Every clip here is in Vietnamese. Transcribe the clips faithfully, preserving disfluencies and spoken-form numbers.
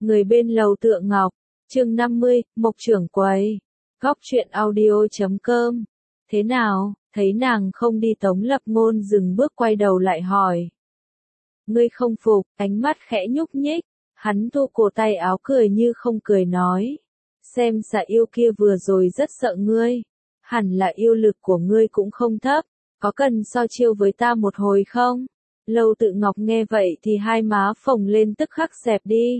Người bên lầu Tựa Ngọc, chương năm mươi, Mộc trưởng quầy, góc truyện audio chấm com. Thế nào, thấy nàng không đi Tống Lập Ngôn dừng bước quay đầu lại hỏi. Ngươi không phục, ánh mắt khẽ nhúc nhích, hắn thu cổ tay áo cười như không cười nói. Xem xạ yêu kia vừa rồi rất sợ ngươi, hẳn là yêu lực của ngươi cũng không thấp, có cần so chiêu với ta một hồi không? Lâu Tự Ngọc nghe vậy thì hai má phồng lên tức khắc xẹp đi.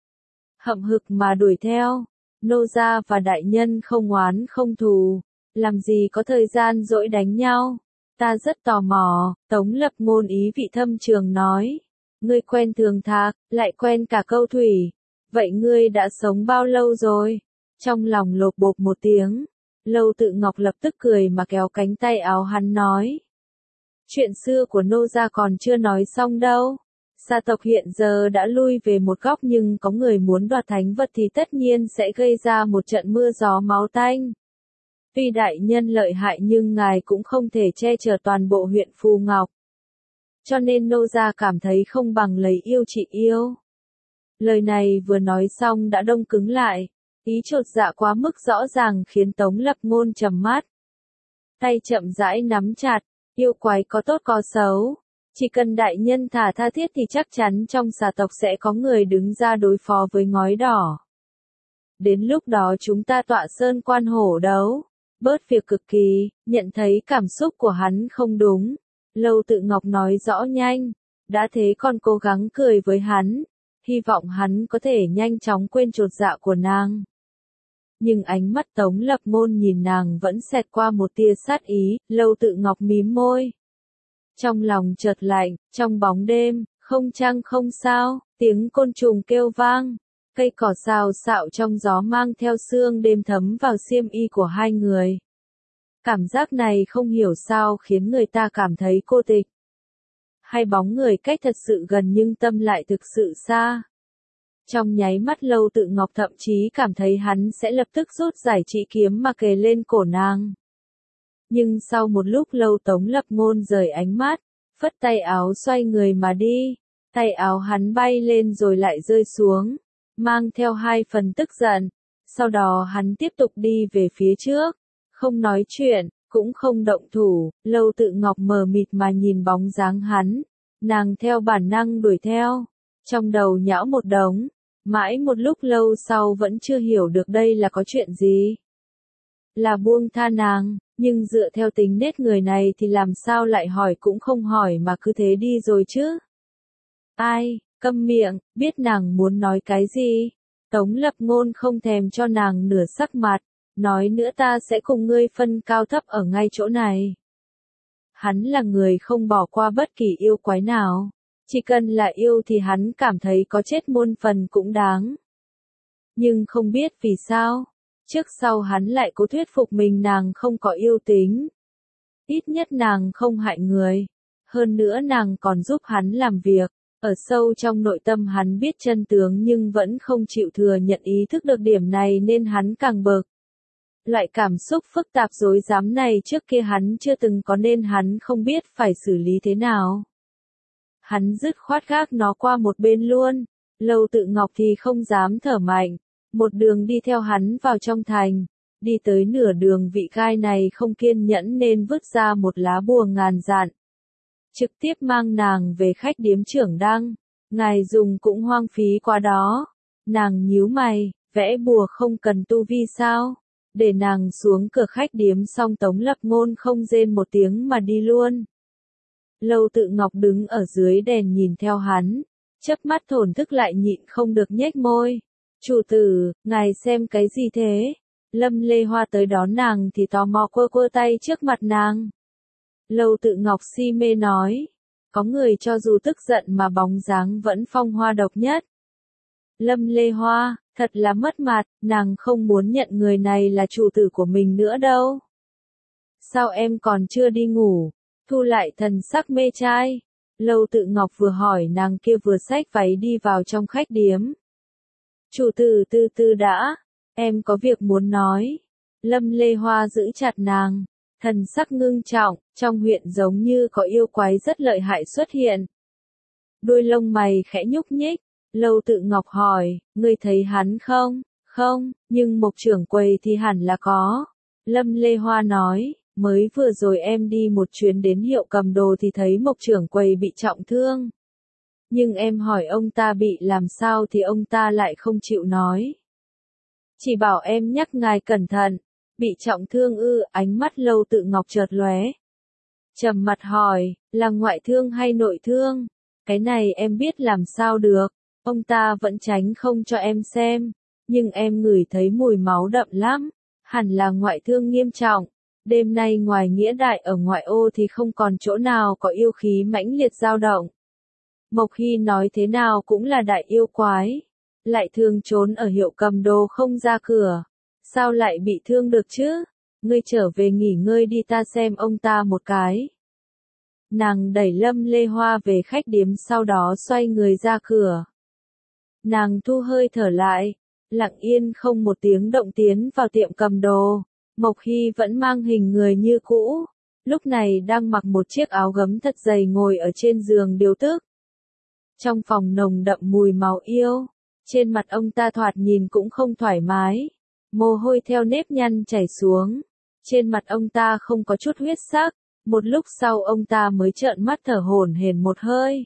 Hậm hực mà đuổi theo, nô gia và đại nhân không oán không thù, làm gì có thời gian dỗi đánh nhau. Ta rất tò mò, Tống Lập Ngôn ý vị thâm trường nói. Ngươi quen Thường Thạc, lại quen cả Câu Thủy. Vậy ngươi đã sống bao lâu rồi? Trong lòng lột bột một tiếng, Lâu Tự Ngọc lập tức cười mà kéo cánh tay áo hắn nói. Chuyện xưa của nô gia còn chưa nói xong đâu. Gia tộc hiện giờ đã lui về một góc nhưng có người muốn đoạt thánh vật thì tất nhiên sẽ gây ra một trận mưa gió máu tanh. Tuy đại nhân lợi hại nhưng ngài cũng không thể che chở toàn bộ huyện Phù Ngọc. Cho nên nô gia cảm thấy không bằng lấy yêu trị yêu. Lời này vừa nói xong đã đông cứng lại, ý chột dạ quá mức rõ ràng khiến Tống Lập Ngôn trầm mắt. Tay chậm rãi nắm chặt, yêu quái có tốt có xấu. Chỉ cần đại nhân thả tha thiết thì chắc chắn trong xà tộc sẽ có người đứng ra đối phó với ngói đỏ. Đến lúc đó chúng ta tọa sơn quan hổ đấu. Bớt việc cực kỳ, nhận thấy cảm xúc của hắn không đúng. Lâu Tự Ngọc nói rõ nhanh, đã thế còn cố gắng cười với hắn, hy vọng hắn có thể nhanh chóng quên chột dạ của nàng. Nhưng ánh mắt Tống Lập Ngôn nhìn nàng vẫn xẹt qua một tia sát ý, Lâu Tự Ngọc mím môi. Trong lòng chợt lạnh, trong bóng đêm, không trăng không sao, tiếng côn trùng kêu vang, cây cỏ xào xạo trong gió mang theo sương đêm thấm vào xiêm y của hai người. Cảm giác này không hiểu sao khiến người ta cảm thấy cô tịch. Hai bóng người cách thật sự gần nhưng tâm lại thực sự xa. Trong nháy mắt Lâu Tự Ngọc thậm chí cảm thấy hắn sẽ lập tức rút giải trị kiếm mà kề lên cổ nàng. Nhưng sau một lúc lâu Tống Lập Ngôn rời ánh mắt, phất tay áo xoay người mà đi, tay áo hắn bay lên rồi lại rơi xuống, mang theo hai phần tức giận, sau đó hắn tiếp tục đi về phía trước, không nói chuyện, cũng không động thủ. Lâu Tự Ngọc mờ mịt mà nhìn bóng dáng hắn, nàng theo bản năng đuổi theo, trong đầu nhão một đống, mãi một lúc lâu sau vẫn chưa hiểu được đây là có chuyện gì. Là buông tha nàng, nhưng dựa theo tính nết người này thì làm sao lại hỏi cũng không hỏi mà cứ thế đi rồi chứ. Ai, câm miệng, biết nàng muốn nói cái gì. Tống Lập Ngôn không thèm cho nàng nửa sắc mặt, nói nữa ta sẽ cùng ngươi phân cao thấp ở ngay chỗ này. Hắn là người không bỏ qua bất kỳ yêu quái nào, chỉ cần là yêu thì hắn cảm thấy có chết muôn phần cũng đáng. Nhưng không biết vì sao, trước sau hắn lại cố thuyết phục mình nàng không có yêu tính. Ít nhất nàng không hại người, hơn nữa nàng còn giúp hắn làm việc. Ở sâu trong nội tâm hắn biết chân tướng nhưng vẫn không chịu thừa nhận ý thức được điểm này nên hắn càng bực. Loại cảm xúc phức tạp rối rắm này trước kia hắn chưa từng có nên hắn không biết phải xử lý thế nào. Hắn dứt khoát gác nó qua một bên luôn, Lâu Tự Ngọc thì không dám thở mạnh, một đường đi theo hắn vào trong thành, đi tới nửa đường vị gai này không kiên nhẫn nên vứt ra một lá bùa ngàn dặn. Trực tiếp mang nàng về khách điếm Trưởng Đăng, ngài dùng cũng hoang phí quá đó. Nàng nhíu mày, vẽ bùa không cần tu vi sao? Để nàng xuống cửa khách điếm xong Tống Lập Ngôn không rên một tiếng mà đi luôn. Lâu Tự Ngọc đứng ở dưới đèn nhìn theo hắn, chớp mắt thổn thức lại nhịn không được nhếch môi. Chủ tử, ngài xem cái gì thế? Lâm Lê Hoa tới đón nàng thì tò mò quơ quơ tay trước mặt nàng. Lâu Tự Ngọc si mê nói, có người cho dù tức giận mà bóng dáng vẫn phong hoa độc nhất. Lâm Lê Hoa, thật là mất mặt, nàng không muốn nhận người này là chủ tử của mình nữa đâu. Sao em còn chưa đi ngủ? Thu lại thần sắc mê trai. Lâu Tự Ngọc vừa hỏi nàng kia vừa xách váy đi vào trong khách điếm. Chủ tử từ từ đã, em có việc muốn nói. Lâm Lê Hoa giữ chặt nàng. Thần sắc ngưng trọng, trong huyện giống như có yêu quái rất lợi hại xuất hiện. Đôi lông mày khẽ nhúc nhích, Lâu Tự Ngọc hỏi, ngươi thấy hắn không? Không, nhưng Mộc trưởng quầy thì hẳn là có. Lâm Lê Hoa nói, mới vừa rồi em đi một chuyến đến hiệu cầm đồ thì thấy Mộc trưởng quầy bị trọng thương. Nhưng em hỏi ông ta bị làm sao thì ông ta lại không chịu nói. Chỉ bảo em nhắc ngài cẩn thận. Bị trọng thương ư? Ánh mắt Lâu Tự Ngọc chợt lóe. Trầm mặt hỏi, là ngoại thương hay nội thương? Cái này em biết làm sao được. Ông ta vẫn tránh không cho em xem. Nhưng em ngửi thấy mùi máu đậm lắm. Hẳn là ngoại thương nghiêm trọng. Đêm nay ngoài nghĩa đại ở ngoại ô thì không còn chỗ nào có yêu khí mãnh liệt dao động. Mộc Hy nói thế nào cũng là đại yêu quái. Lại thường trốn ở hiệu cầm đồ không ra cửa. Sao lại bị thương được chứ? Ngươi trở về nghỉ ngơi đi, ta xem ông ta một cái. Nàng đẩy Lâm Lê Hoa về khách điếm, sau đó xoay người ra cửa. Nàng thu hơi thở lại, lặng yên không một tiếng động tiến vào tiệm cầm đồ. Mộc Hy vẫn mang hình người như cũ, lúc này đang mặc một chiếc áo gấm thật dày ngồi ở trên giường điều tức. Trong phòng nồng đậm mùi máu yêu, trên mặt ông ta thoạt nhìn cũng không thoải mái, mồ hôi theo nếp nhăn chảy xuống, trên mặt ông ta không có chút huyết sắc, một lúc sau ông ta mới trợn mắt thở hổn hển một hơi.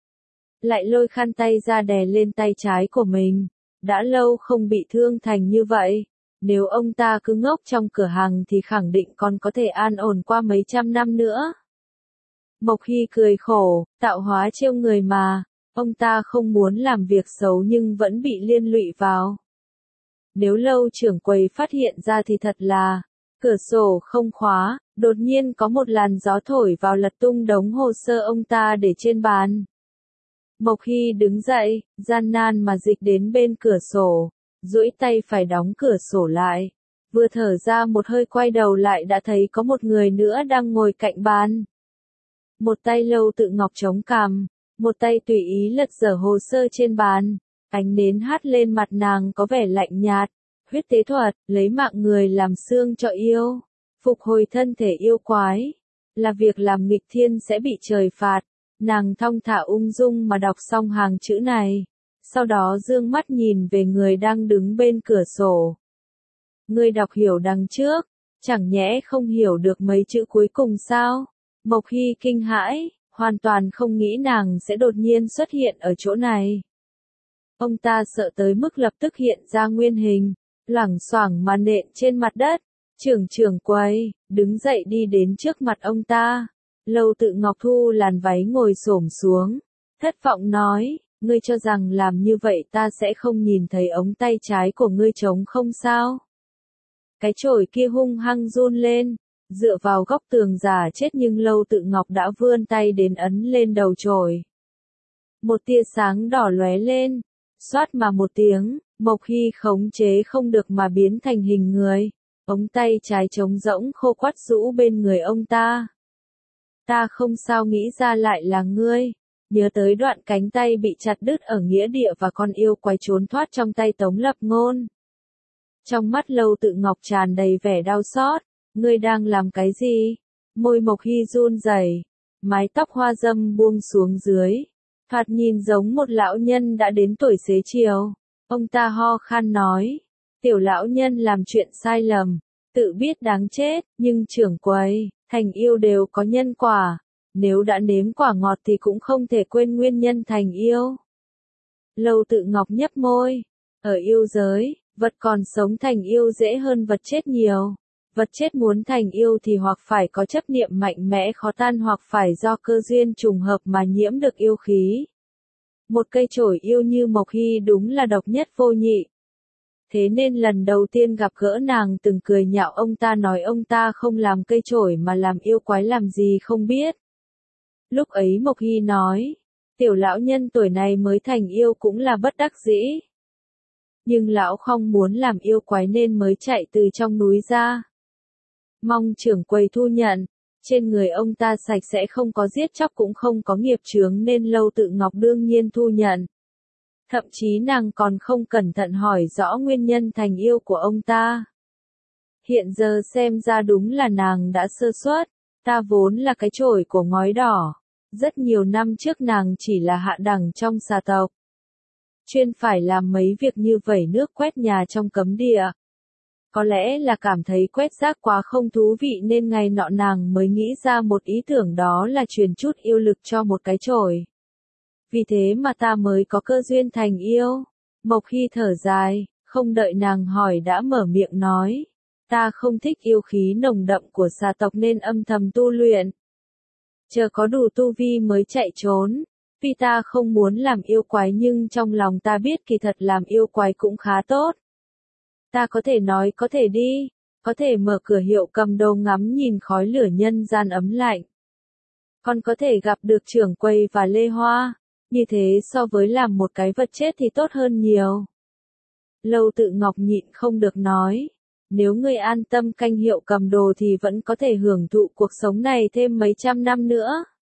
Lại lôi khăn tay ra đè lên tay trái của mình, đã lâu không bị thương thành như vậy. Nếu ông ta cứ ngốc trong cửa hàng thì khẳng định còn có thể an ổn qua mấy trăm năm nữa. Mộc Hy cười khổ, tạo hóa trêu người mà, ông ta không muốn làm việc xấu nhưng vẫn bị liên lụy vào. Nếu Lâu trưởng quầy phát hiện ra thì thật là, cửa sổ không khóa, đột nhiên có một làn gió thổi vào lật tung đống hồ sơ ông ta để trên bàn. Mộc Hy đứng dậy, gian nan mà dịch đến bên cửa sổ. Duỗi tay phải đóng cửa sổ lại, vừa thở ra một hơi quay đầu lại đã thấy có một người nữa đang ngồi cạnh bàn. Một tay Lâu Tự Ngọc chống cằm, một tay tùy ý lật dở hồ sơ trên bàn, ánh nến hắt lên mặt nàng có vẻ lạnh nhạt. Huyết tế thuật, lấy mạng người làm xương cho yêu, phục hồi thân thể yêu quái, là việc làm nghịch thiên sẽ bị trời phạt. Nàng thong thả ung dung mà đọc xong hàng chữ này. Sau đó dương mắt nhìn về người đang đứng bên cửa sổ. Ngươi đọc hiểu đằng trước, chẳng nhẽ không hiểu được mấy chữ cuối cùng sao? Mộc Hy kinh hãi, hoàn toàn không nghĩ nàng sẽ đột nhiên xuất hiện ở chỗ này. Ông ta sợ tới mức lập tức hiện ra nguyên hình, loảng xoảng mà nện trên mặt đất. Trưởng trưởng quầy, đứng dậy đi đến trước mặt ông ta. Lâu Tự Ngọc thu làn váy ngồi xổm xuống, thất vọng nói. Ngươi cho rằng làm như vậy ta sẽ không nhìn thấy ống tay trái của ngươi trống không sao? Cái chổi kia hung hăng run lên, dựa vào góc tường giả chết nhưng Lâu Tự Ngọc đã vươn tay đến ấn lên đầu chổi. Một tia sáng đỏ lóe lên, xoát mà một tiếng, Mộc Hy khống chế không được mà biến thành hình người, ống tay trái trống rỗng khô quắt rũ bên người ông ta. Ta không sao nghĩ ra lại là ngươi. Nhớ tới đoạn cánh tay bị chặt đứt ở nghĩa địa và con yêu quái trốn thoát trong tay Tống Lập Ngôn. Trong mắt Lâu Tự Ngọc tràn đầy vẻ đau xót. Ngươi đang làm cái gì? Môi Mộc Hy run rẩy, mái tóc hoa dâm buông xuống dưới, thoạt nhìn giống một lão nhân đã đến tuổi xế chiều. Ông ta ho khan nói, tiểu lão nhân làm chuyện sai lầm, tự biết đáng chết, nhưng trưởng quầy, thành yêu đều có nhân quả. Nếu đã nếm quả ngọt thì cũng không thể quên nguyên nhân thành yêu. Lâu Tự Ngọc nhấp môi. Ở yêu giới, vật còn sống thành yêu dễ hơn vật chết nhiều. Vật chết muốn thành yêu thì hoặc phải có chấp niệm mạnh mẽ khó tan hoặc phải do cơ duyên trùng hợp mà nhiễm được yêu khí. Một cây chổi yêu như Mộc Hy đúng là độc nhất vô nhị. Thế nên lần đầu tiên gặp gỡ nàng từng cười nhạo ông ta, nói ông ta không làm cây chổi mà làm yêu quái làm gì không biết. Lúc ấy Mộc Hy nói, tiểu lão nhân tuổi này mới thành yêu cũng là bất đắc dĩ. Nhưng lão không muốn làm yêu quái nên mới chạy từ trong núi ra. Mong trưởng quầy thu nhận, trên người ông ta sạch sẽ không có giết chóc cũng không có nghiệp chướng nên Lâu Tự Ngọc đương nhiên thu nhận. Thậm chí nàng còn không cẩn thận hỏi rõ nguyên nhân thành yêu của ông ta. Hiện giờ xem ra đúng là nàng đã sơ suất, ta vốn là cái chổi của ngói đỏ. Rất nhiều năm trước nàng chỉ là hạ đẳng trong xà tộc. chuyên phải làm mấy việc như vẩy nước quét nhà trong cấm địa. Có lẽ là cảm thấy quét rác quá không thú vị nên ngày nọ nàng mới nghĩ ra một ý tưởng, đó là truyền chút yêu lực cho một cái chổi. Vì thế mà ta mới có cơ duyên thành yêu. Mộc Hy thở dài, không đợi nàng hỏi đã mở miệng nói. Ta không thích yêu khí nồng đậm của xà tộc nên âm thầm tu luyện. Chờ có đủ tu vi mới chạy trốn. Vì ta không muốn làm yêu quái nhưng trong lòng ta biết kỳ thật làm yêu quái cũng khá tốt. Ta có thể nói có thể đi, có thể mở cửa hiệu cầm đồ ngắm nhìn khói lửa nhân gian ấm lạnh. Còn có thể gặp được trưởng quầy và Lê Hoa, như thế so với làm một cái vật chết thì tốt hơn nhiều. Lâu Tự Ngọc nhịn không được nói, nếu ngươi an tâm canh hiệu cầm đồ thì vẫn có thể hưởng thụ cuộc sống này thêm mấy trăm năm nữa.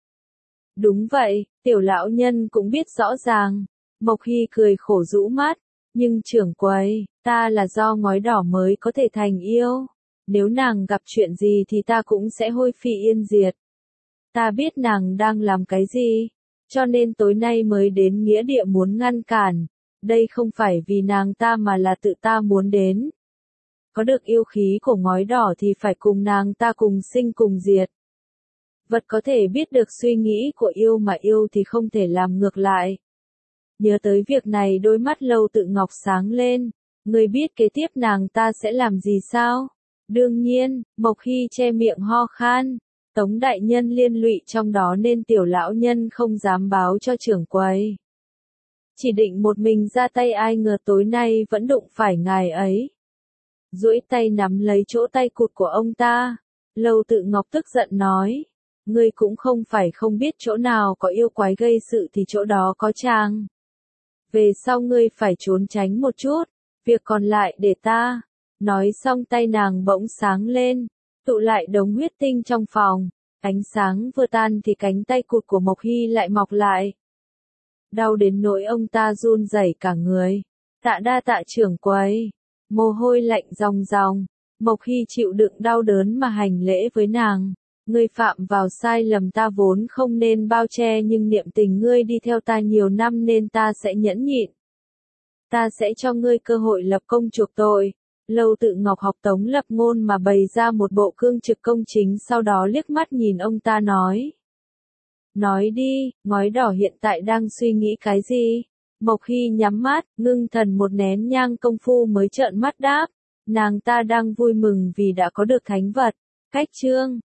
Đúng vậy, tiểu lão nhân cũng biết rõ ràng. Mộc Hy cười khổ rũ mắt, nhưng trưởng quầy, ta là do ngói đỏ mới có thể thành yêu. Nếu nàng gặp chuyện gì thì ta cũng sẽ hôi phi yên diệt. Ta biết nàng đang làm cái gì, cho nên tối nay mới đến nghĩa địa muốn ngăn cản. Đây không phải vì nàng ta mà là tự ta muốn đến. Có được yêu khí của ngói đỏ thì phải cùng nàng ta cùng sinh cùng diệt. Vật có thể biết được suy nghĩ của yêu mà yêu thì không thể làm ngược lại. Nhớ tới việc này đôi mắt Lâu Tự Ngọc sáng lên. Người biết kế tiếp nàng ta sẽ làm gì sao? Đương nhiên, Mộc Hy che miệng ho khan. Tống đại nhân liên lụy trong đó nên tiểu lão nhân không dám báo cho trưởng quầy. Chỉ định một mình ra tay, ai ngờ tối nay vẫn đụng phải ngài ấy. Duỗi tay nắm lấy chỗ tay cụt của ông ta. Lâu Tự Ngọc tức giận nói. Ngươi cũng không phải không biết chỗ nào có yêu quái gây sự thì chỗ đó có chàng. Về sau ngươi phải trốn tránh một chút, việc còn lại để ta. Nói xong tay nàng bỗng sáng lên, tụ lại đống huyết tinh trong phòng. Ánh sáng vừa tan thì cánh tay cụt của Mộc Hy lại mọc lại. Đau đến nỗi ông ta run rẩy cả người. Tạ đa tạ trưởng quầy. Mồ hôi lạnh ròng ròng. Mộc Hy chịu đựng đau đớn mà hành lễ với nàng. Ngươi phạm vào sai lầm, ta vốn không nên bao che nhưng niệm tình ngươi đi theo ta nhiều năm nên ta sẽ nhẫn nhịn. Ta sẽ cho ngươi cơ hội lập công chuộc tội. Lâu Tự Ngọc học Tống Lập Ngôn mà bày ra một bộ cương trực công chính, sau đó liếc mắt nhìn ông ta nói. Nói đi, ngói đỏ hiện tại đang suy nghĩ cái gì? Mộc Hy nhắm mắt, ngưng thần một nén nhang công phu mới trợn mắt đáp. Nàng ta đang vui mừng vì đã có được thánh vật. Cách chương